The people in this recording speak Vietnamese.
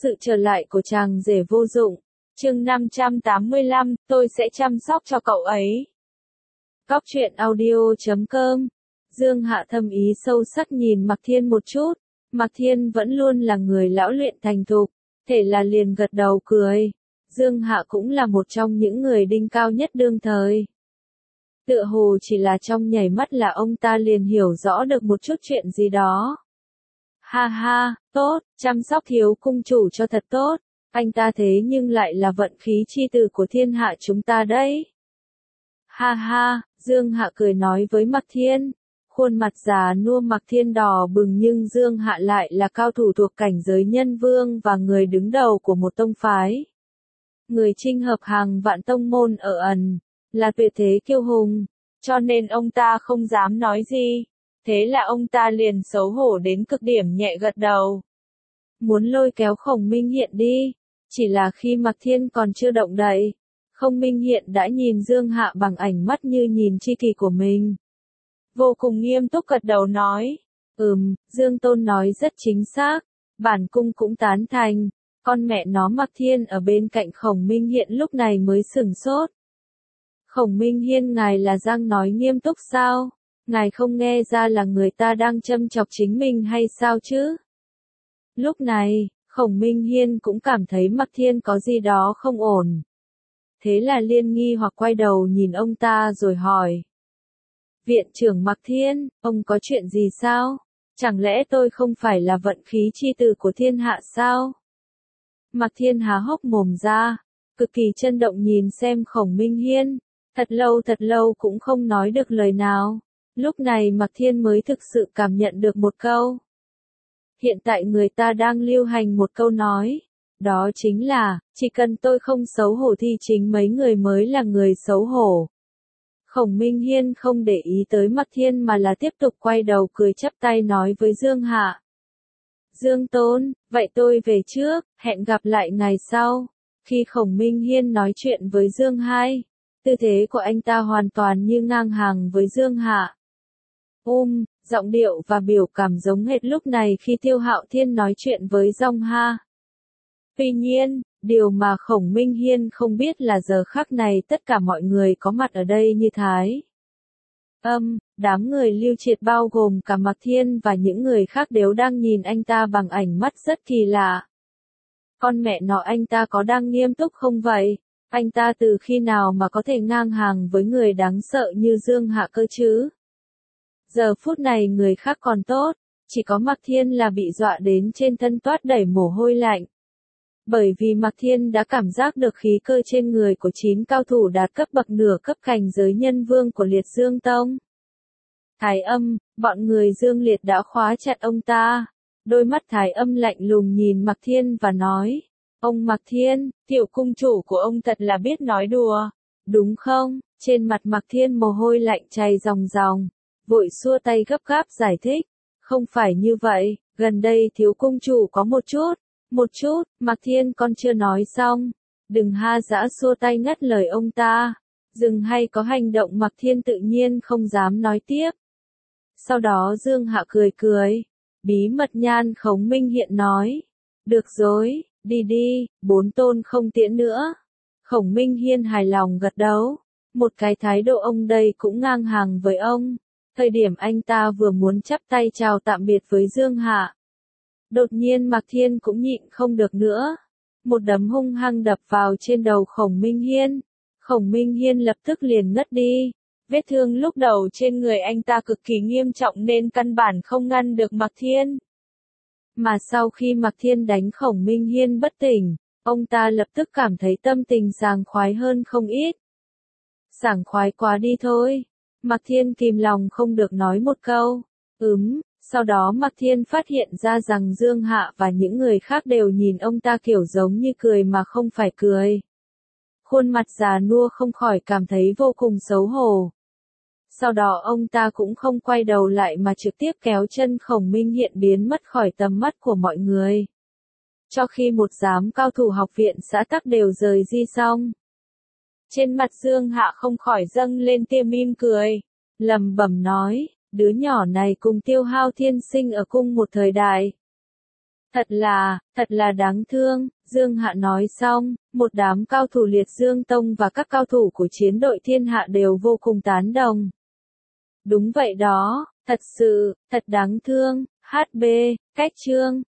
sự trở lại của chàng rể vô dụng. Chương 585, tôi sẽ chăm sóc cho cậu ấy. Cóc truyện audio.com. Dương Hạ thâm ý sâu sắc nhìn Mạc Thiên một chút. Mạc Thiên vẫn luôn là người lão luyện thành thục, thế là liền gật đầu cười. Dương Hạ cũng là một trong những người đỉnh cao nhất đương thời. Tựa hồ chỉ là trong nhảy mắt là ông ta liền hiểu rõ được một chút chuyện gì đó. Ha ha, tốt, chăm sóc thiếu cung chủ cho thật tốt, anh ta thế nhưng lại là vận khí chi tử của thiên hạ chúng ta đấy. Ha ha, Dương Hạ cười nói với Mạc Thiên, khuôn mặt già nua Mạc Thiên đỏ bừng nhưng Dương Hạ lại là cao thủ thuộc cảnh giới nhân vương và người đứng đầu của một tông phái. Người chinh hợp hàng vạn tông môn ở ẩn, là tuyệt thế kiêu hùng, cho nên ông ta không dám nói gì. Thế là ông ta liền xấu hổ đến cực điểm nhẹ gật đầu. Muốn lôi kéo Khổng Minh Hiện đi, chỉ là khi Mạc Thiên còn chưa động đậy, Khổng Minh Hiện đã nhìn Dương Hạ bằng ánh mắt như nhìn tri kỷ của mình. Vô cùng nghiêm túc gật đầu nói, Dương Tôn nói rất chính xác, bản cung cũng tán thành. Con mẹ nó Mạc Thiên ở bên cạnh Khổng Minh Hiện lúc này mới sửng sốt. Khổng Minh Hiên ngài là đang nói nghiêm túc sao? Ngài không nghe ra là người ta đang châm chọc chính mình hay sao chứ? Lúc này, Khổng Minh Hiên cũng cảm thấy Mạc Thiên có gì đó không ổn. Thế là liên nghi hoặc quay đầu nhìn ông ta rồi hỏi. Viện trưởng Mạc Thiên, ông có chuyện gì sao? Chẳng lẽ tôi không phải là vận khí chi tử của thiên hạ sao? Mạc Thiên há hốc mồm ra, cực kỳ chấn động nhìn xem Khổng Minh Hiên, thật lâu cũng không nói được lời nào. Lúc này Mạc Thiên mới thực sự cảm nhận được một câu. Hiện tại người ta đang lưu hành một câu nói, đó chính là, chỉ cần tôi không xấu hổ thì chính mấy người mới là người xấu hổ. Khổng Minh Hiên không để ý tới Mạc Thiên mà là tiếp tục quay đầu cười chắp tay nói với Dương Hạ. Dương Tôn, vậy tôi về trước, hẹn gặp lại ngày sau. Khi Khổng Minh Hiên nói chuyện với Dương Hai, tư thế của anh ta hoàn toàn như ngang hàng với Dương Hạ. Giọng điệu và biểu cảm giống hệt lúc này khi Tiêu Hạo Thiên nói chuyện với Dong Ha. Tuy nhiên, điều mà Khổng Minh Hiên không biết là giờ khắc này tất cả mọi người có mặt ở đây như Thái. Đám người Lưu Triệt bao gồm cả Mạc Thiên và những người khác đều đang nhìn anh ta bằng ánh mắt rất kỳ lạ. Con mẹ nó anh ta có đang nghiêm túc không vậy? Anh ta từ khi nào mà có thể ngang hàng với người đáng sợ như Dương Hạ cơ chứ? Giờ phút này người khác còn tốt, chỉ có Mạc Thiên là bị dọa đến trên thân toát đầy mồ hôi lạnh. Bởi vì Mạc Thiên đã cảm giác được khí cơ trên người của 9 cao thủ đạt cấp bậc nửa cấp cảnh giới nhân vương của Liệt Dương Tông. Thái Âm, bọn người Dương Liệt đã khóa chặt ông ta. Đôi mắt Thái Âm lạnh lùng nhìn Mạc Thiên và nói, ông Mạc Thiên, tiểu cung chủ của ông thật là biết nói đùa, đúng không? Trên mặt Mạc Thiên mồ hôi lạnh chảy ròng ròng, vội xua tay gấp gáp giải thích, không phải như vậy, gần đây thiếu cung chủ có một chút, Mạc Thiên con chưa nói xong, đừng ha dã xua tay ngắt lời ông ta, dừng hay có hành động Mạc Thiên tự nhiên không dám nói tiếp. Sau đó Dương Hạ cười, bí mật nhan Khổng Minh Hiện nói, được rồi, đi, 4 tôn không tiễn nữa. Khổng Minh Hiên hài lòng gật đầu, một cái thái độ ông đây cũng ngang hàng với ông. Thời điểm anh ta vừa muốn chắp tay chào tạm biệt với Dương Hạ, đột nhiên Mạc Thiên cũng nhịn không được nữa. Một đấm hung hăng đập vào trên đầu Khổng Minh Hiên. Khổng Minh Hiên lập tức liền ngất đi. Vết thương lúc đầu trên người anh ta cực kỳ nghiêm trọng nên căn bản không ngăn được Mạc Thiên. Mà sau khi Mạc Thiên đánh Khổng Minh Hiên bất tỉnh, ông ta lập tức cảm thấy tâm tình sảng khoái hơn không ít. Sảng khoái quá đi thôi. Mạc Thiên kìm lòng không được nói một câu. Sau đó Mạc Thiên phát hiện ra rằng Dương Hạ và những người khác đều nhìn ông ta kiểu giống như cười mà không phải cười. Khuôn mặt già nua không khỏi cảm thấy vô cùng xấu hổ. Sau đó ông ta cũng không quay đầu lại mà trực tiếp kéo chân Khổng Minh Hiện biến mất khỏi tầm mắt của mọi người. Cho khi một đám cao thủ học viện xã tắc đều rời đi xong. Trên mặt Dương Hạ không khỏi dâng lên tia mỉm cười, lẩm bẩm nói, đứa nhỏ này cùng Tiêu Hao Thiên Sinh ở cùng một thời đại. Thật là đáng thương, Dương Hạ nói xong, một đám cao thủ Liệt Dương Tông và các cao thủ của chiến đội Thiên Hạ đều vô cùng tán đồng. Đúng vậy đó, thật sự, thật đáng thương, HB, cách chương.